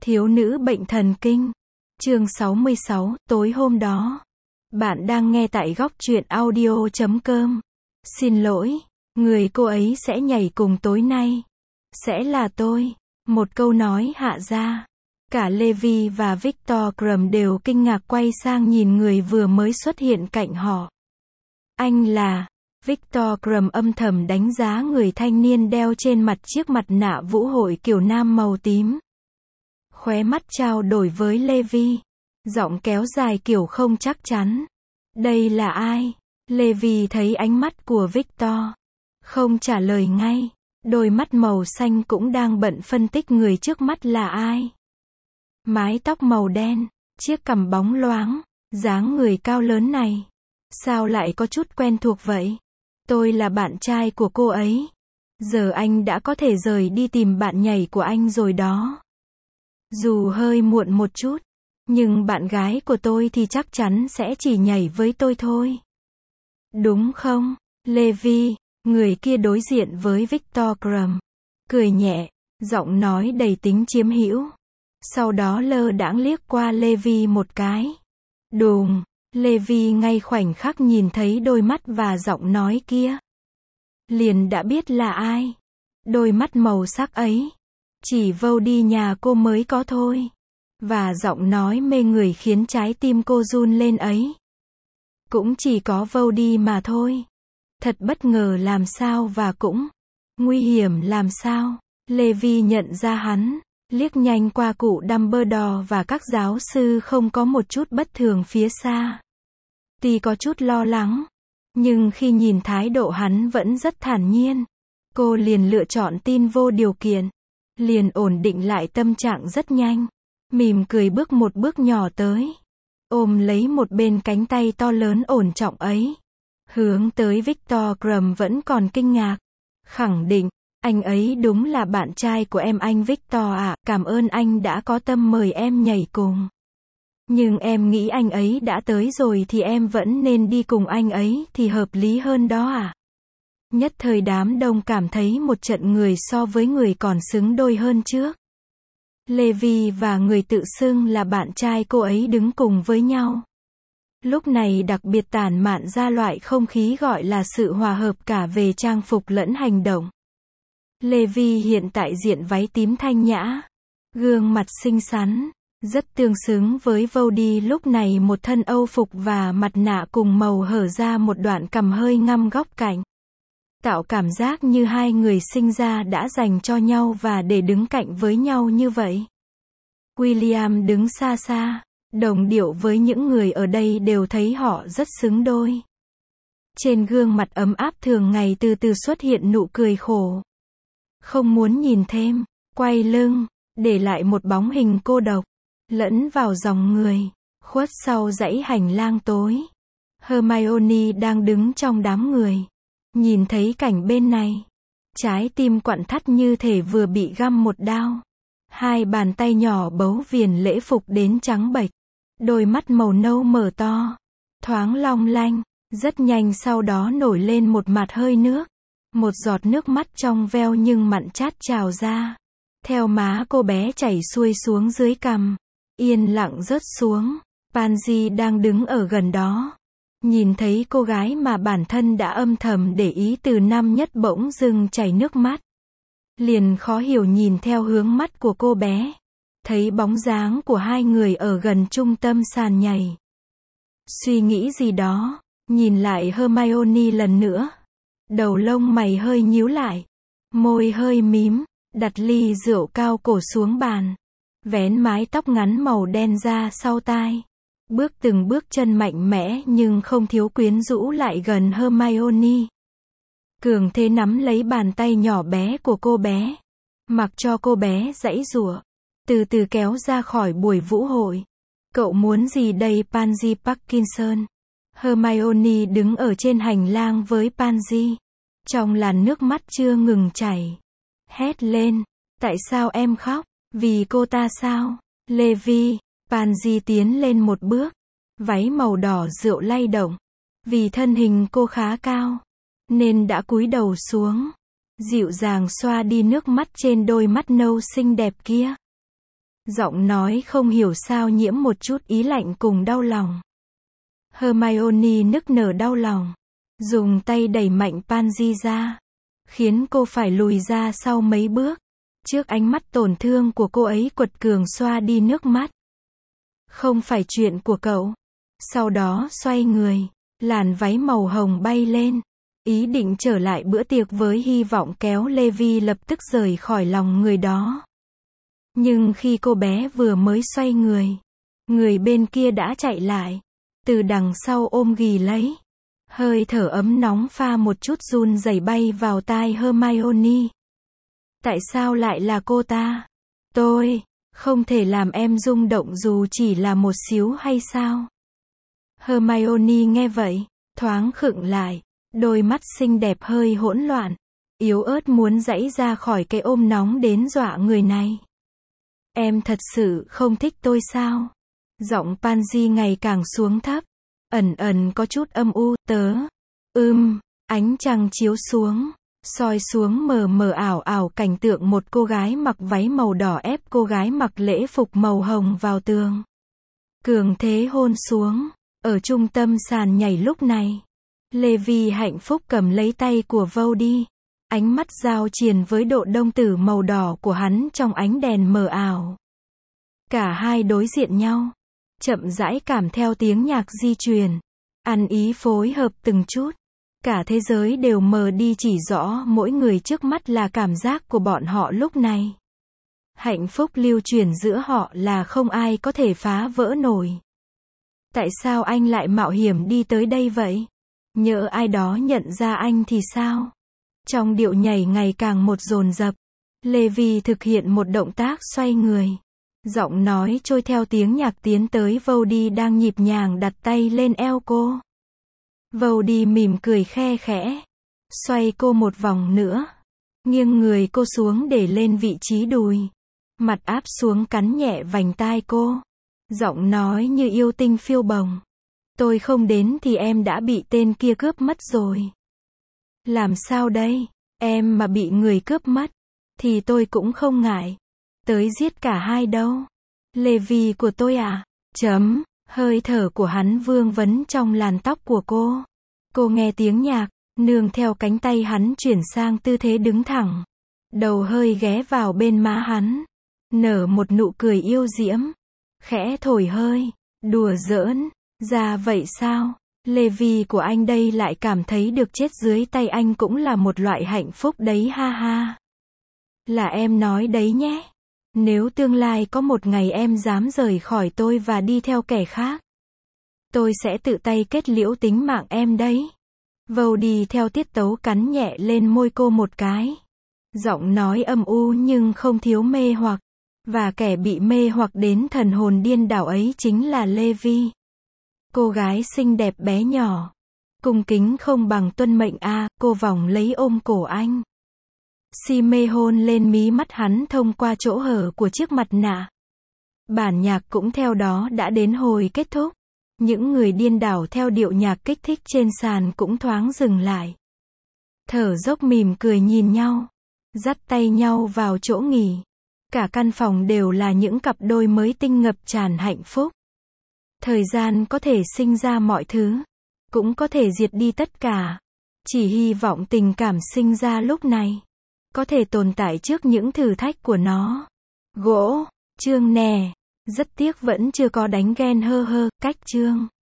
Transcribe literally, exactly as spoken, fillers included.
Thiếu nữ bệnh thần kinh. Chương sáu mươi sáu, tối hôm đó. Bạn đang nghe tại góc truyện audio chấm com. Xin lỗi, người cô ấy sẽ nhảy cùng tối nay. Sẽ là tôi. Một câu nói hạ ra. Cả Levi và Victor Krum đều kinh ngạc quay sang nhìn người vừa mới xuất hiện cạnh họ. Anh là... Victor Krum âm thầm đánh giá người thanh niên đeo trên mặt chiếc mặt nạ vũ hội kiểu nam màu tím. Khóe mắt trao đổi với Levi. Giọng kéo dài kiểu không chắc chắn. Đây là ai? Levi thấy ánh mắt của Victor. Không trả lời ngay. Đôi mắt màu xanh cũng đang bận phân tích người trước mắt là ai. Mái tóc màu đen, chiếc cằm bóng loáng, dáng người cao lớn này. Sao lại có chút quen thuộc vậy? Tôi là bạn trai của cô ấy. Giờ anh đã có thể rời đi tìm bạn nhảy của anh rồi đó. Dù hơi muộn một chút, nhưng bạn gái của tôi thì chắc chắn sẽ chỉ nhảy với tôi thôi. Đúng không, Levi? Người kia đối diện với Victor Krum. Cười nhẹ, giọng nói đầy tính chiếm hữu. Sau đó lơ đãng liếc qua Levi một cái. Đùng, Levi ngay khoảnh khắc nhìn thấy đôi mắt và giọng nói kia. Liền đã biết là ai. Đôi mắt màu sắc ấy. Chỉ vâu đi nhà cô mới có thôi. Và giọng nói mê người khiến trái tim cô run lên ấy. Cũng chỉ có vâu đi mà thôi. Thật bất ngờ làm sao và cũng nguy hiểm làm sao. Levi nhận ra hắn, liếc nhanh qua cụ Dumbledore và các giáo sư không có một chút bất thường phía xa. Tuy có chút lo lắng, nhưng khi nhìn thái độ hắn vẫn rất thản nhiên, cô liền lựa chọn tin vô điều kiện. Liền ổn định lại tâm trạng rất nhanh. Mỉm cười bước một bước nhỏ tới. Ôm lấy một bên cánh tay to lớn ổn trọng ấy. Hướng tới Victor Krum vẫn còn kinh ngạc. Khẳng định, anh ấy đúng là bạn trai của em anh Victor ạ. Cảm ơn anh đã có tâm mời em nhảy cùng. Nhưng em nghĩ anh ấy đã tới rồi thì em vẫn nên đi cùng anh ấy thì hợp lý hơn đó à. Nhất thời đám đông cảm thấy một trận người so với người còn xứng đôi hơn trước. Levi và người tự xưng là bạn trai cô ấy đứng cùng với nhau. Lúc này đặc biệt tản mạn ra loại không khí gọi là sự hòa hợp cả về trang phục lẫn hành động. Levi hiện tại diện váy tím thanh nhã. Gương mặt xinh xắn, rất tương xứng với Vody lúc này một thân âu phục và mặt nạ cùng màu hở ra một đoạn cằm hơi ngăm góc cạnh. Tạo cảm giác như hai người sinh ra đã dành cho nhau và để đứng cạnh với nhau như vậy. William đứng xa xa, đồng điệu với những người ở đây đều thấy họ rất xứng đôi. Trên gương mặt ấm áp thường ngày từ từ xuất hiện nụ cười khổ. Không muốn nhìn thêm, quay lưng, để lại một bóng hình cô độc, lẫn vào dòng người, khuất sau dãy hành lang tối. Hermione đang đứng trong đám người. Nhìn thấy cảnh bên này, trái tim quặn thắt như thể vừa bị găm một đao. Hai bàn tay nhỏ bấu viền lễ phục đến trắng bệch. Đôi mắt màu nâu mở to, thoáng long lanh, rất nhanh sau đó nổi lên một mặt hơi nước. Một giọt nước mắt trong veo nhưng mặn chát trào ra. Theo má cô bé chảy xuôi xuống dưới cằm. Yên lặng rớt xuống. Pansy đang đứng ở gần đó. Nhìn thấy cô gái mà bản thân đã âm thầm để ý từ năm nhất bỗng dưng chảy nước mắt. Liền khó hiểu nhìn theo hướng mắt của cô bé. Thấy bóng dáng của hai người ở gần trung tâm sàn nhảy. Suy nghĩ gì đó, nhìn lại Hermione lần nữa. Đầu lông mày hơi nhíu lại. Môi hơi mím, đặt ly rượu cao cổ xuống bàn. Vén mái tóc ngắn màu đen ra sau tai. Bước từng bước chân mạnh mẽ nhưng không thiếu quyến rũ lại gần Hermione. Cường thế nắm lấy bàn tay nhỏ bé của cô bé. Mặc cho cô bé giãy giụa. Từ từ kéo ra khỏi buổi vũ hội. Cậu muốn gì đây Pansy Parkinson? Hermione đứng ở trên hành lang với Pansy. Trong làn nước mắt chưa ngừng chảy. Hét lên. Tại sao em khóc? Vì cô ta sao? Levi. Pansy tiến lên một bước. Váy màu đỏ rượu lay động. Vì thân hình cô khá cao, nên đã cúi đầu xuống. Dịu dàng xoa đi nước mắt trên đôi mắt nâu xinh đẹp kia. Giọng nói không hiểu sao nhiễm một chút ý lạnh cùng đau lòng. Hermione nức nở đau lòng. Dùng tay đẩy mạnh Pansy ra. Khiến cô phải lùi ra sau mấy bước. Trước ánh mắt tổn thương của cô ấy quật cường xoa đi nước mắt. Không phải chuyện của cậu. Sau đó xoay người. Làn váy màu hồng bay lên. Ý định trở lại bữa tiệc với hy vọng kéo Levi lập tức rời khỏi lòng người đó. Nhưng khi cô bé vừa mới xoay người, người bên kia đã chạy lại. Từ đằng sau ôm ghì lấy. Hơi thở ấm nóng pha một chút run rẩy bay vào tai Hermione. Tại sao lại là cô ta? Tôi không thể làm em rung động dù chỉ là một xíu hay sao? Hermione nghe vậy, thoáng khựng lại, đôi mắt xinh đẹp hơi hỗn loạn, yếu ớt muốn giãy ra khỏi cái ôm nóng đến dọa người này. Em thật sự không thích tôi sao? Giọng Pansy ngày càng xuống thấp, ẩn ẩn có chút âm u, tớ. Ưm, ánh trăng chiếu xuống, soi xuống mờ mờ ảo ảo cảnh tượng một cô gái mặc váy màu đỏ ép cô gái mặc lễ phục màu hồng vào tường. Cường thế hôn xuống, ở trung tâm sàn nhảy lúc này. Levi hạnh phúc cầm lấy tay của Vody. Ánh mắt giao triền với độ đông tử màu đỏ của hắn trong ánh đèn mờ ảo. Cả hai đối diện nhau. Chậm rãi cảm theo tiếng nhạc di truyền. Ăn ý phối hợp từng chút. Cả thế giới đều mờ đi chỉ rõ mỗi người trước mắt là cảm giác của bọn họ lúc này. Hạnh phúc lưu truyền giữa họ là không ai có thể phá vỡ nổi. Tại sao anh lại mạo hiểm đi tới đây vậy? Nhỡ ai đó nhận ra anh thì sao? Trong điệu nhảy ngày càng một dồn dập, Levi thực hiện một động tác xoay người. Giọng nói trôi theo tiếng nhạc tiến tới Vody đang nhịp nhàng đặt tay lên eo cô. Vody mỉm cười khe khẽ. Xoay cô một vòng nữa. Nghiêng người cô xuống để lên vị trí đùi. Mặt áp xuống cắn nhẹ vành tai cô. Giọng nói như yêu tinh phiêu bồng. Tôi không đến thì em đã bị tên kia cướp mất rồi. Làm sao đây? Em mà bị người cướp mất, thì tôi cũng không ngại. Tới giết cả hai đâu. Levi của tôi à? Chấm. Hơi thở của hắn vương vấn trong làn tóc của cô. Cô nghe tiếng nhạc, nương theo cánh tay hắn chuyển sang tư thế đứng thẳng. Đầu hơi ghé vào bên má hắn. Nở một nụ cười yêu diễm. Khẽ thổi hơi. Đùa giỡn. Ra vậy sao? Levi của anh đây lại cảm thấy được chết dưới tay anh cũng là một loại hạnh phúc đấy ha ha. Là em nói đấy nhé. Nếu tương lai có một ngày em dám rời khỏi tôi và đi theo kẻ khác, tôi sẽ tự tay kết liễu tính mạng em đấy. Vody theo tiết tấu cắn nhẹ lên môi cô một cái. Giọng nói âm u nhưng không thiếu mê hoặc. Và kẻ bị mê hoặc đến thần hồn điên đảo ấy chính là Levi. Cô gái xinh đẹp bé nhỏ. Cung kính không bằng tuân mệnh a, à, cô vòng lấy ôm cổ anh. Si mê hôn lên mí mắt hắn thông qua chỗ hở của chiếc mặt nạ. Bản nhạc cũng theo đó đã đến hồi kết thúc. Những người điên đảo theo điệu nhạc kích thích trên sàn cũng thoáng dừng lại. Thở dốc mỉm cười nhìn nhau. Dắt tay nhau vào chỗ nghỉ. Cả căn phòng đều là những cặp đôi mới tinh ngập tràn hạnh phúc. Thời gian có thể sinh ra mọi thứ, cũng có thể diệt đi tất cả. Chỉ hy vọng tình cảm sinh ra lúc này có thể tồn tại trước những thử thách của nó. Gỗ, chương nè. Rất tiếc vẫn chưa có đánh ghen hơ hơ, cách chương.